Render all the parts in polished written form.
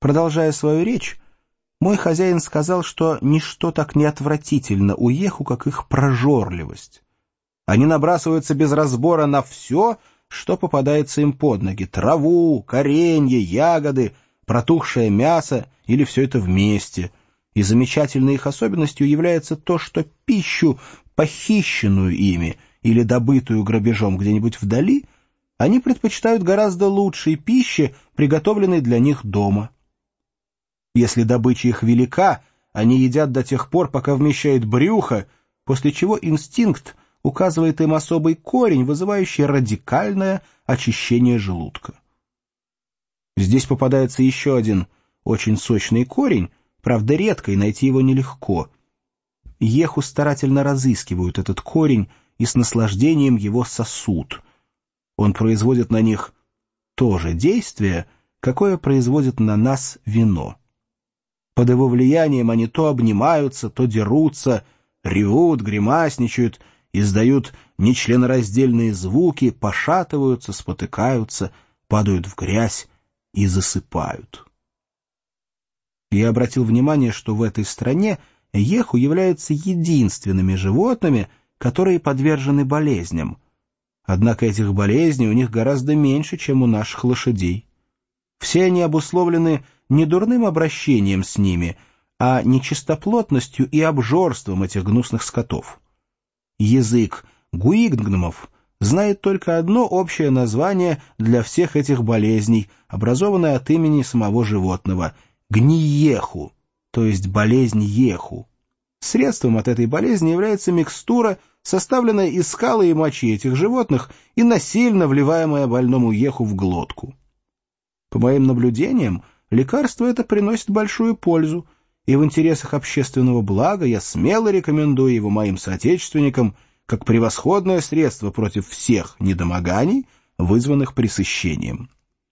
Продолжая свою речь, мой хозяин сказал, что ничто так не отвратительно у еху, как их прожорливость. Они набрасываются без разбора на все, что попадается им под ноги: траву, коренья, ягоды, протухшее мясо или все это вместе. И замечательной их особенностью является то, что пищу, похищенную ими или добытую грабежом где-нибудь вдали, они предпочитают гораздо лучшей пище, приготовленной для них дома. Если добыча их велика, они едят до тех пор, пока вмещает брюхо, после чего инстинкт указывает им особый корень, вызывающий радикальное очищение желудка. Здесь попадается еще один очень сочный корень, правда редко, и найти его нелегко. Еху старательно разыскивают этот корень и с наслаждением его сосут. Он производит на них то же действие, какое производит на нас вино. Под его влиянием они то обнимаются, то дерутся, ревут, гримасничают, издают нечленораздельные звуки, пошатываются, спотыкаются, падают в грязь и засыпают. Я обратил внимание, что в этой стране еху являются единственными животными, которые подвержены болезням. Однако этих болезней у них гораздо меньше, чем у наших лошадей. Все они обусловлены не дурным обращением с ними, а нечистоплотностью и обжорством этих гнусных скотов. Язык гуигнгномов знает только одно общее название для всех этих болезней, образованное от имени самого животного — гниеху, то есть болезнь еху. Средством от этой болезни является микстура, составленная из скалы и мочи этих животных и насильно вливаемая больному еху в глотку. По моим наблюдениям, лекарство это приносит большую пользу, и в интересах общественного блага я смело рекомендую его моим соотечественникам как превосходное средство против всех недомоганий, вызванных пресыщением.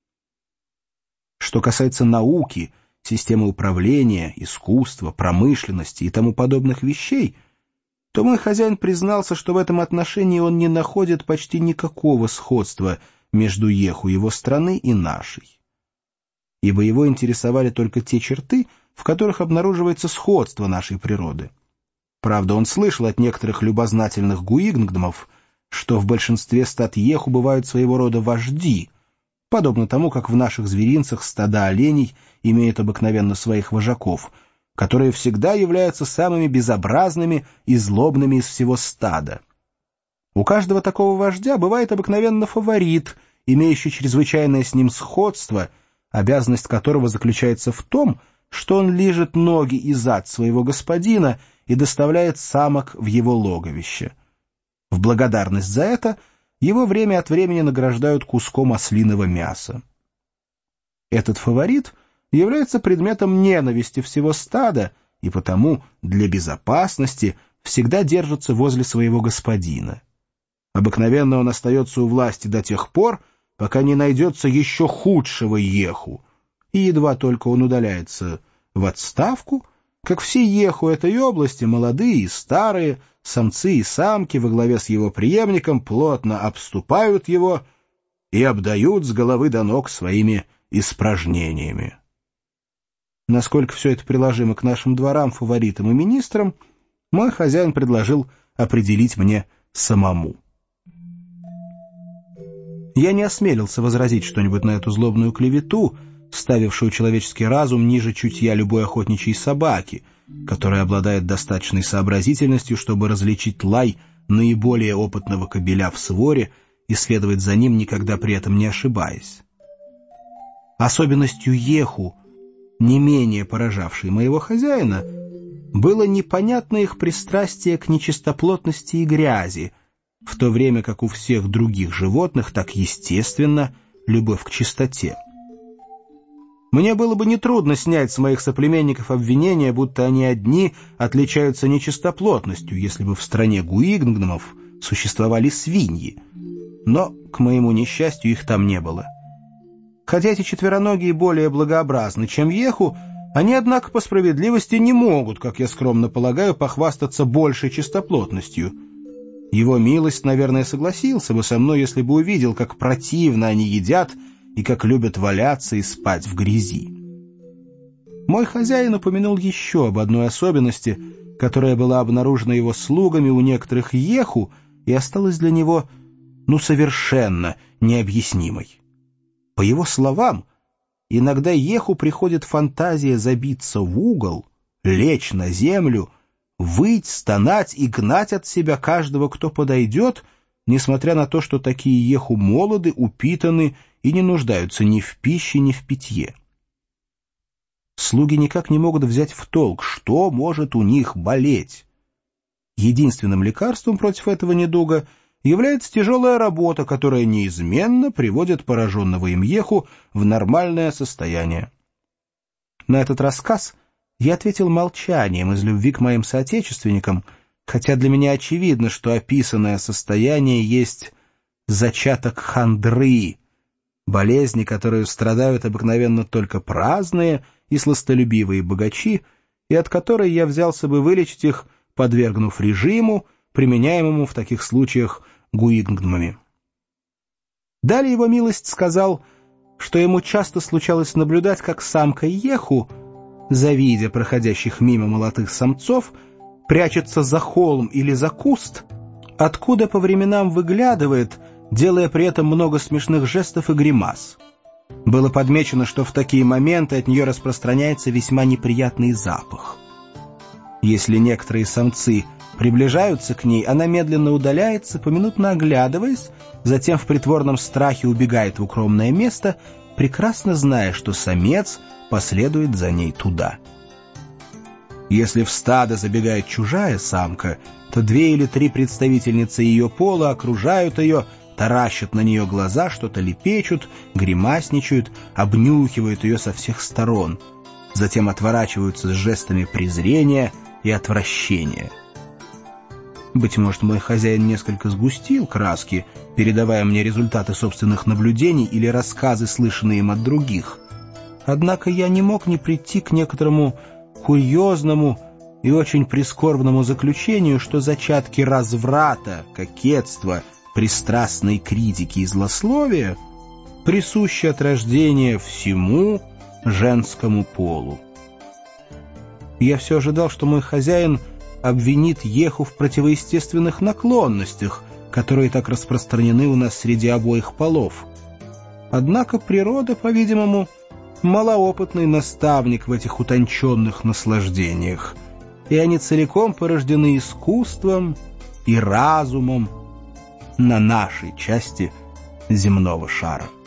Что касается науки, системы управления, искусства, промышленности и тому подобных вещей, то мой хозяин признался, что в этом отношении он не находит почти никакого сходства между еху его страны и нашей. Ибо его интересовали только те черты, в которых обнаруживается сходство нашей природы. Правда, он слышал от некоторых любознательных гуигнгдомов, что в большинстве стад еху бывают своего рода вожди, подобно тому, как в наших зверинцах стада оленей имеют обыкновенно своих вожаков, которые всегда являются самыми безобразными и злобными из всего стада. У каждого такого вождя бывает обыкновенно фаворит, имеющий чрезвычайное с ним сходство, обязанность которого заключается в том, что он лижет ноги и зад своего господина и доставляет самок в его логовище. В благодарность за это его время от времени награждают куском ослиного мяса. Этот фаворит является предметом ненависти всего стада и потому для безопасности всегда держится возле своего господина. Обыкновенно он остается у власти до тех пор, пока не найдется еще худшего еху, и едва только он удаляется в отставку, как все еху этой области, молодые и старые, самцы и самки во главе с его преемником плотно обступают его и обдают с головы до ног своими испражнениями. Насколько все это приложимо к нашим дворам, фаворитам и министрам, мой хозяин предложил определить мне самому. Я не осмелился возразить что-нибудь на эту злобную клевету, ставившую человеческий разум ниже чутья любой охотничьей собаки, которая обладает достаточной сообразительностью, чтобы различить лай наиболее опытного кобеля в своре и следовать за ним, никогда при этом не ошибаясь. Особенностью еху, не менее поражавшей моего хозяина, было непонятное их пристрастие к нечистоплотности и грязи, в то время как у всех других животных так естественно любовь к чистоте. Мне было бы нетрудно снять с моих соплеменников обвинение, будто они одни отличаются нечистоплотностью, если бы в стране гуигнгномов существовали свиньи. Но, к моему несчастью, их там не было. Хотя эти четвероногие более благообразны, чем еху, они, однако, по справедливости не могут, как я скромно полагаю, похвастаться большей чистоплотностью. Его милость, наверное, согласился бы со мной, если бы увидел, как противно они едят и как любят валяться и спать в грязи. Мой хозяин упомянул еще об одной особенности, которая была обнаружена его слугами у некоторых еху и осталась для него, совершенно необъяснимой. По его словам, иногда еху приходит фантазия забиться в угол, лечь на землю, выть, стонать и гнать от себя каждого, кто подойдет, несмотря на то, что такие еху молоды, упитаны и не нуждаются ни в пище, ни в питье. Слуги никак не могут взять в толк, что может у них болеть. Единственным лекарством против этого недуга является тяжелая работа, которая неизменно приводит пораженного им еху в нормальное состояние. На этот рассказ я ответил молчанием из любви к моим соотечественникам, хотя для меня очевидно, что описанное состояние есть зачаток хандры, болезни, которую страдают обыкновенно только праздные и сластолюбивые богачи, и от которой я взялся бы вылечить их, подвергнув режиму, применяемому в таких случаях гуингдмами. Далее его милость сказал, что ему часто случалось наблюдать, как самка еху, завидя проходящих мимо молодых самцов, прячется за холм или за куст, откуда по временам выглядывает, делая при этом много смешных жестов и гримас. Было подмечено, что в такие моменты от нее распространяется весьма неприятный запах. Если некоторые самцы приближаются к ней, она медленно удаляется, поминутно оглядываясь, затем в притворном страхе убегает в укромное место, прекрасно зная, что самец последует за ней туда. Если в стадо забегает чужая самка, то 2 или 3 представительницы ее пола окружают ее, таращат на нее глаза, что-то лепечут, гримасничают, обнюхивают ее со всех сторон, затем отворачиваются с жестами презрения и отвращения. Быть может, мой хозяин несколько сгустил краски, передавая мне результаты собственных наблюдений или рассказы, слышанные им от других. Однако я не мог не прийти к некоторому курьезному и очень прискорбному заключению, что зачатки разврата, кокетства, пристрастной критики и злословия присущи от рождения всему женскому полу. Я все ожидал, что мой хозяин обвинит еху в противоестественных наклонностях, которые так распространены у нас среди обоих полов. Однако природа, по-видимому, малоопытный наставник в этих утонченных наслаждениях, и они целиком порождены искусством и разумом на нашей части земного шара.